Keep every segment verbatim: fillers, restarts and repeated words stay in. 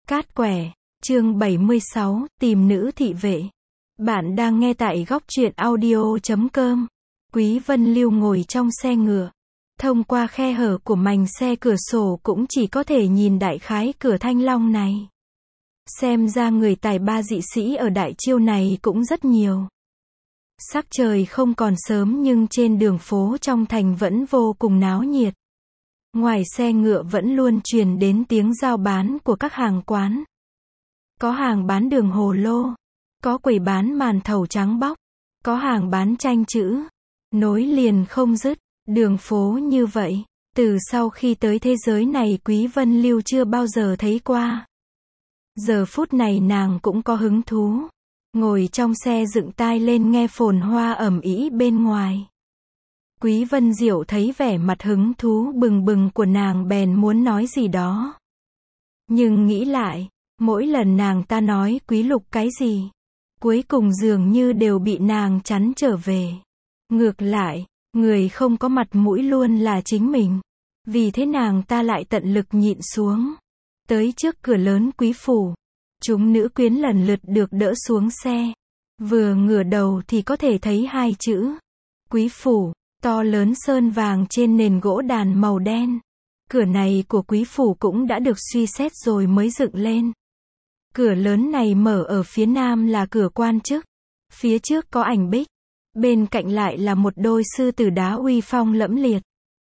Cát quẻ, chương bảy mươi sáu, tìm nữ thị vệ. Bạn đang nghe tại góc truyện audio chấm com. Quý Vân Lưu ngồi trong xe ngựa. Thông qua khe hở của mành xe cửa sổ cũng chỉ có thể nhìn đại khái cửa Thanh Long này. Xem ra người tài ba dị sĩ ở đại chiêu này cũng rất nhiều. Sắc trời không còn sớm nhưng trên đường phố trong thành vẫn vô cùng náo nhiệt. Ngoài xe ngựa vẫn luôn truyền đến tiếng giao bán của các hàng quán. Có hàng bán đường hồ lô, có quầy bán màn thầu trắng bóc, có hàng bán tranh chữ, nối liền không dứt. Đường phố như vậy, từ sau khi tới thế giới này Quý Vân Lưu chưa bao giờ thấy qua. Giờ phút này nàng cũng có hứng thú, ngồi trong xe dựng tai lên nghe phồn hoa ầm ĩ bên ngoài. Quý Vân Diệu thấy vẻ mặt hứng thú bừng bừng của nàng bèn muốn nói gì đó. Nhưng nghĩ lại, mỗi lần nàng ta nói Quý Lục cái gì, cuối cùng dường như đều bị nàng chắn trở về. Ngược lại, người không có mặt mũi luôn là chính mình. Vì thế nàng ta lại tận lực nhịn xuống. Tới trước cửa lớn quý phủ, chúng nữ quyến lần lượt được đỡ xuống xe. Vừa ngửa đầu thì có thể thấy hai chữ Quý phủ, to lớn sơn vàng trên nền gỗ đàn màu đen. Cửa này của quý phủ cũng đã được suy xét rồi mới dựng lên. Cửa lớn này mở ở phía nam là cửa quan chức. Phía trước có ảnh bích. Bên cạnh lại là một đôi sư tử đá uy phong lẫm liệt.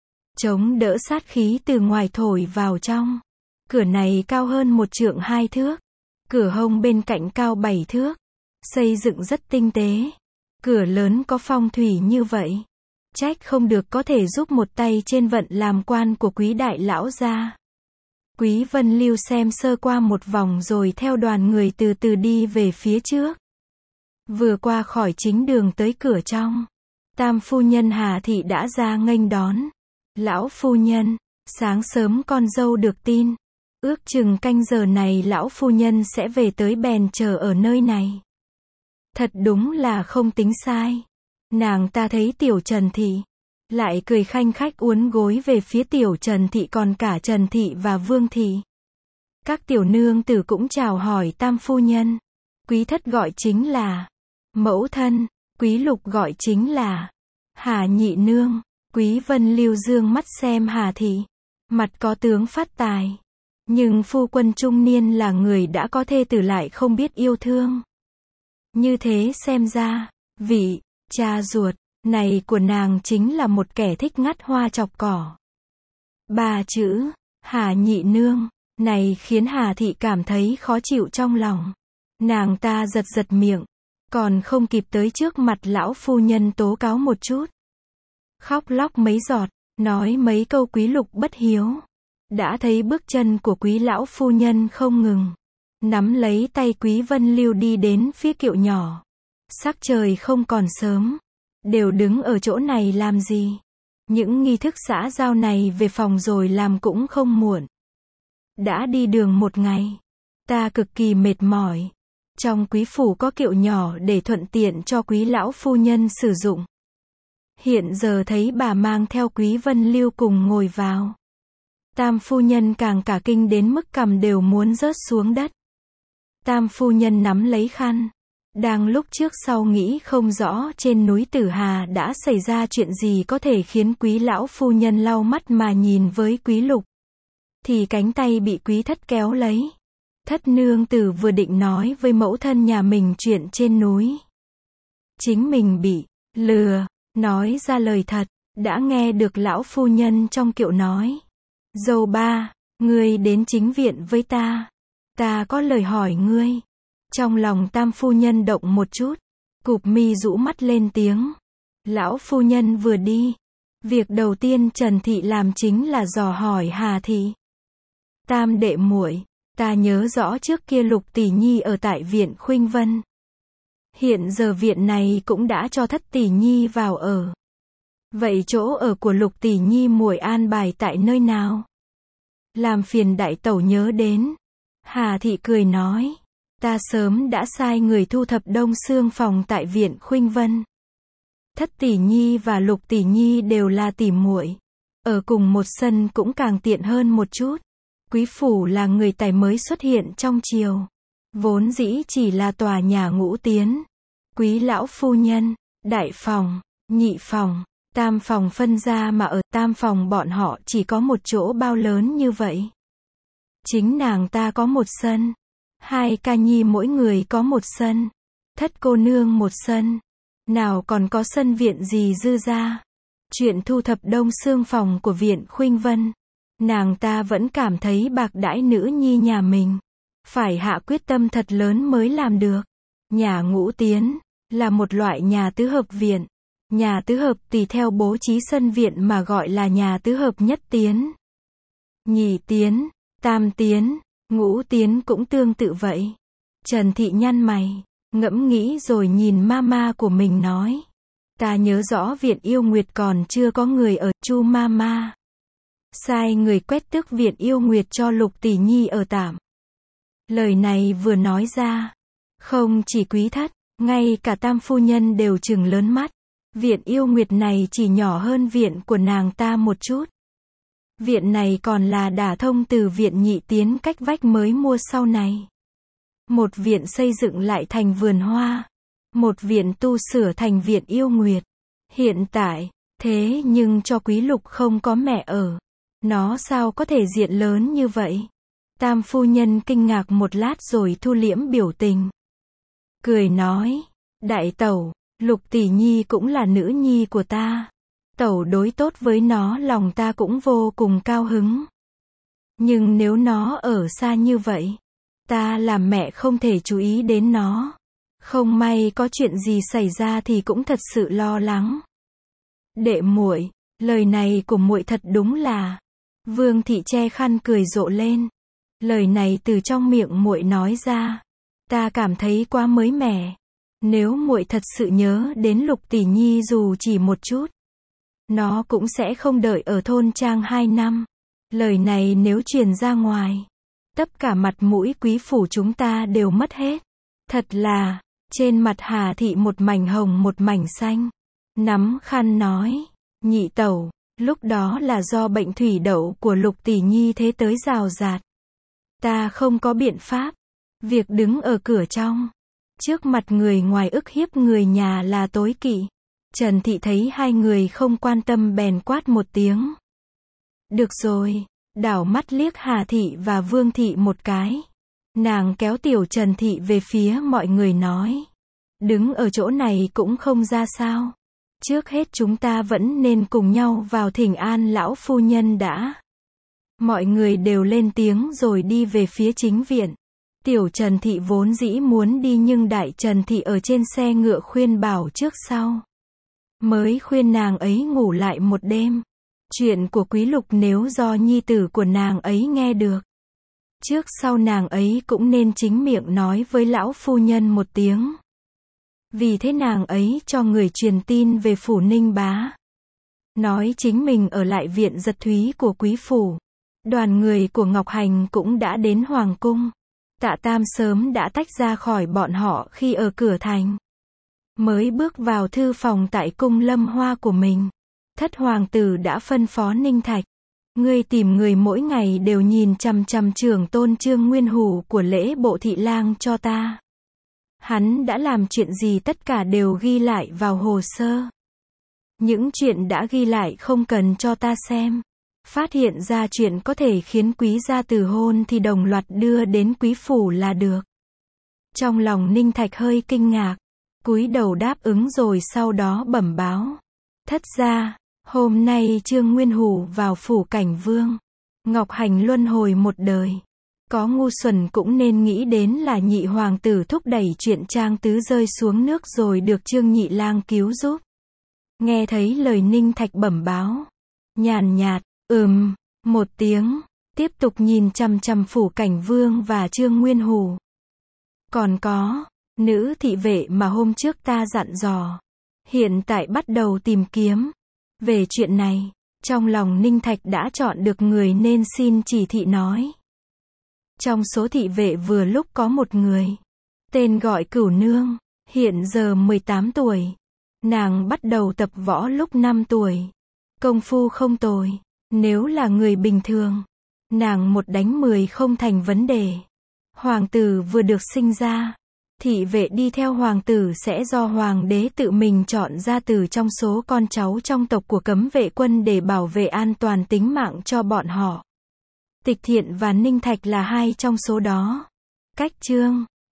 Chống đỡ sát khí từ ngoài thổi vào trong. Cửa này cao hơn một trượng hai thước. Cửa hông bên cạnh cao bảy thước. Xây dựng rất tinh tế. Cửa lớn có phong thủy như vậy. Trách không được có thể giúp một tay trên vận làm quan của quý đại lão gia. Quý Vân Lưu xem sơ qua một vòng rồi theo đoàn người từ từ đi về phía trước. Vừa qua khỏi chính đường tới cửa trong, tam phu nhân Hà Thị đã ra nghênh đón. Lão phu nhân, sáng sớm con dâu được tin, ước chừng canh giờ này lão phu nhân sẽ về tới bèn chờ ở nơi này. Thật đúng là không tính sai. Nàng ta thấy tiểu Trần Thị, lại cười khanh khách uốn gối về phía tiểu Trần Thị còn cả Trần Thị và Vương Thị. Các tiểu nương tử cũng chào hỏi tam phu nhân. Quý thất gọi chính là mẫu thân, Quý Lục gọi chính là Hà nhị nương. Quý Vân Lưu dương mắt xem Hà Thị, mặt có tướng phát tài, nhưng phu quân trung niên là người đã có thê tử lại không biết yêu thương. Như thế xem ra, vị cha ruột này của nàng chính là một kẻ thích ngắt hoa chọc cỏ. Ba chữ Hà nhị nương này khiến Hà Thị cảm thấy khó chịu trong lòng. Nàng ta giật giật miệng, còn không kịp tới trước mặt lão phu nhân tố cáo một chút. Khóc lóc mấy giọt, nói mấy câu Quý Lục bất hiếu. Đã thấy bước chân của quý lão phu nhân không ngừng, nắm lấy tay Quý Vân Lưu đi đến phía kiệu nhỏ. Sắc trời không còn sớm, đều đứng ở chỗ này làm gì? Những nghi thức xã giao này về phòng rồi làm cũng không muộn. Đã đi đường một ngày, ta cực kỳ mệt mỏi. Trong quý phủ có kiệu nhỏ để thuận tiện cho quý lão phu nhân sử dụng. Hiện giờ thấy bà mang theo Quý Vân Lưu cùng ngồi vào. Tam phu nhân càng cả kinh đến mức cằm đều muốn rớt xuống đất. Tam phu nhân nắm lấy khăn. Đang lúc trước sau nghĩ không rõ trên núi Tử Hà đã xảy ra chuyện gì có thể khiến quý lão phu nhân lau mắt mà nhìn với Quý Lục. Thì cánh tay bị quý thất kéo lấy. Thất nương tử vừa định nói với mẫu thân nhà mình chuyện trên núi. Chính mình bị lừa, nói ra lời thật, đã nghe được lão phu nhân trong kiệu nói. Dâu ba, ngươi đến chính viện với ta. Ta có lời hỏi ngươi. Trong lòng tam phu nhân động một chút, cụp mi rũ mắt lên tiếng. Lão phu nhân vừa đi, việc đầu tiên Trần Thị làm chính là dò hỏi Hà Thị. Tam đệ muội, ta nhớ rõ trước kia Lục tỷ nhi ở tại viện Khuynh Vân. Hiện giờ viện này cũng đã cho Thất tỷ nhi vào ở. Vậy chỗ ở của Lục tỷ nhi muội an bài tại nơi nào? Làm phiền đại tẩu nhớ đến. Hà Thị cười nói, ta sớm đã sai người thu thập đông xương phòng tại viện Khuynh Vân. Thất tỷ nhi và Lục tỷ nhi đều là tỷ muội, ở cùng một sân cũng càng tiện hơn một chút. Quý phủ là người tài mới xuất hiện trong triều. Vốn dĩ chỉ là tòa nhà ngũ tiến. Quý lão phu nhân, đại phòng, nhị phòng, tam phòng phân ra mà ở tam phòng bọn họ chỉ có một chỗ bao lớn như vậy. Chính nàng ta có một sân. Hai ca nhi mỗi người có một sân. Thất cô nương một sân. Nào còn có sân viện gì dư ra. Chuyện thu thập đông xương phòng của viện Khuynh Vân. Nàng ta vẫn cảm thấy bạc đãi nữ nhi nhà mình. Phải hạ quyết tâm thật lớn mới làm được. Nhà ngũ tiến là một loại nhà tứ hợp viện. Nhà tứ hợp tùy theo bố trí sân viện mà gọi là nhà tứ hợp nhất tiến. Nhị tiến, tam tiến, ngũ tiến cũng tương tự vậy. Trần Thị nhăn mày, ngẫm nghĩ rồi nhìn mama của mình nói. Ta nhớ rõ viện Yêu Nguyệt còn chưa có người ở, Chu mama sai người quét tước viện Yêu Nguyệt cho Lục tỷ nhi ở tạm. Lời này vừa nói ra, không chỉ quý thất, ngay cả tam phu nhân đều trừng lớn mắt. Viện Yêu Nguyệt này chỉ nhỏ hơn viện của nàng ta một chút. Viện này còn là đả thông từ viện nhị tiến cách vách mới mua sau này. Một viện xây dựng lại thành vườn hoa. Một viện tu sửa thành viện Yêu Nguyệt. Hiện tại, thế nhưng cho Quý Lục không có mẹ ở. Nó sao có thể diện lớn như vậy? Tam phu nhân kinh ngạc một lát rồi thu liễm biểu tình. Cười nói, đại tẩu, Lục tỷ nhi cũng là nữ nhi của ta. Tẩu đối tốt với nó lòng ta cũng vô cùng cao hứng. Nhưng nếu nó ở xa như vậy, ta làm mẹ không thể chú ý đến nó. Không may có chuyện gì xảy ra thì cũng thật sự lo lắng. Đệ muội, lời này của muội thật đúng là. Vương thị che khăn cười rộ lên. Lời này từ trong miệng muội nói ra, ta cảm thấy quá mới mẻ. Nếu muội thật sự nhớ đến Lục tỷ nhi dù chỉ một chút, nó cũng sẽ không đợi ở thôn trang hai năm. Lời này nếu truyền ra ngoài, tất cả mặt mũi quý phủ chúng ta đều mất hết. Thật là, trên mặt Hà thị một mảnh hồng một mảnh xanh. Nắm khăn nói, nhị tẩu, lúc đó là do bệnh thủy đậu của Lục tỷ nhi thế tới rào rạt. Ta không có biện pháp. Việc đứng ở cửa trong, trước mặt người ngoài ức hiếp người nhà là tối kỵ. Trần Thị thấy hai người không quan tâm bèn quát một tiếng. Được rồi, đảo mắt liếc Hà Thị và Vương Thị một cái. Nàng kéo tiểu Trần Thị về phía mọi người nói. Đứng ở chỗ này cũng không ra sao. Trước hết chúng ta vẫn nên cùng nhau vào thỉnh an lão phu nhân đã. Mọi người đều lên tiếng rồi đi về phía chính viện. Tiểu Trần Thị vốn dĩ muốn đi nhưng đại Trần Thị ở trên xe ngựa khuyên bảo trước sau. Mới khuyên nàng ấy ngủ lại một đêm. Chuyện của Quý Lục nếu do nhi tử của nàng ấy nghe được, trước sau nàng ấy cũng nên chính miệng nói với lão phu nhân một tiếng. Vì thế nàng ấy cho người truyền tin về phủ Ninh Bá. Nói chính mình ở lại viện Giật Thúy của quý phủ. Đoàn người của Ngọc Hành cũng đã đến Hoàng Cung. Tạ Tam sớm đã tách ra khỏi bọn họ khi ở cửa thành. Mới bước vào thư phòng tại cung Lâm Hoa của mình. Thất hoàng tử đã phân phó Ninh Thạch. Ngươi tìm người mỗi ngày đều nhìn chằm chằm trưởng tôn Trương Nguyên Hủ của lễ bộ thị lang cho ta. Hắn đã làm chuyện gì tất cả đều ghi lại vào hồ sơ. Những chuyện đã ghi lại không cần cho ta xem. Phát hiện ra chuyện có thể khiến quý gia từ hôn thì đồng loạt đưa đến quý phủ là được. Trong lòng Ninh Thạch hơi kinh ngạc, cúi đầu đáp ứng rồi sau đó bẩm báo. Thất gia, hôm nay Trương Nguyên Hủ vào phủ Cảnh Vương. Ngọc Hành luân hồi một đời. Có ngu xuẩn cũng nên nghĩ đến là nhị hoàng tử thúc đẩy chuyện Trang Tứ rơi xuống nước rồi được Trương Nhị Lang cứu giúp. Nghe thấy lời Ninh Thạch bẩm báo, nhàn nhạt, ừm, một tiếng, tiếp tục nhìn chằm chằm phủ Cảnh Vương và Trương Nguyên Hủ. Còn có, nữ thị vệ mà hôm trước ta dặn dò, hiện tại bắt đầu tìm kiếm. Về chuyện này, trong lòng Ninh Thạch đã chọn được người nên xin chỉ thị nói. Trong số thị vệ vừa lúc có một người, tên gọi Cửu Nương, hiện giờ mười tám tuổi. Nàng bắt đầu tập võ lúc năm tuổi. Công phu không tồi, nếu là người bình thường, Nàng một đánh mười không thành vấn đề. Hoàng tử vừa được sinh ra. Thị vệ đi theo hoàng tử sẽ do hoàng đế tự mình chọn ra từ trong số con cháu trong tộc của cấm vệ quân để bảo vệ an toàn tính mạng cho bọn họ. Tịch Thiện và Ninh Thạch là hai trong số đó. Cách chương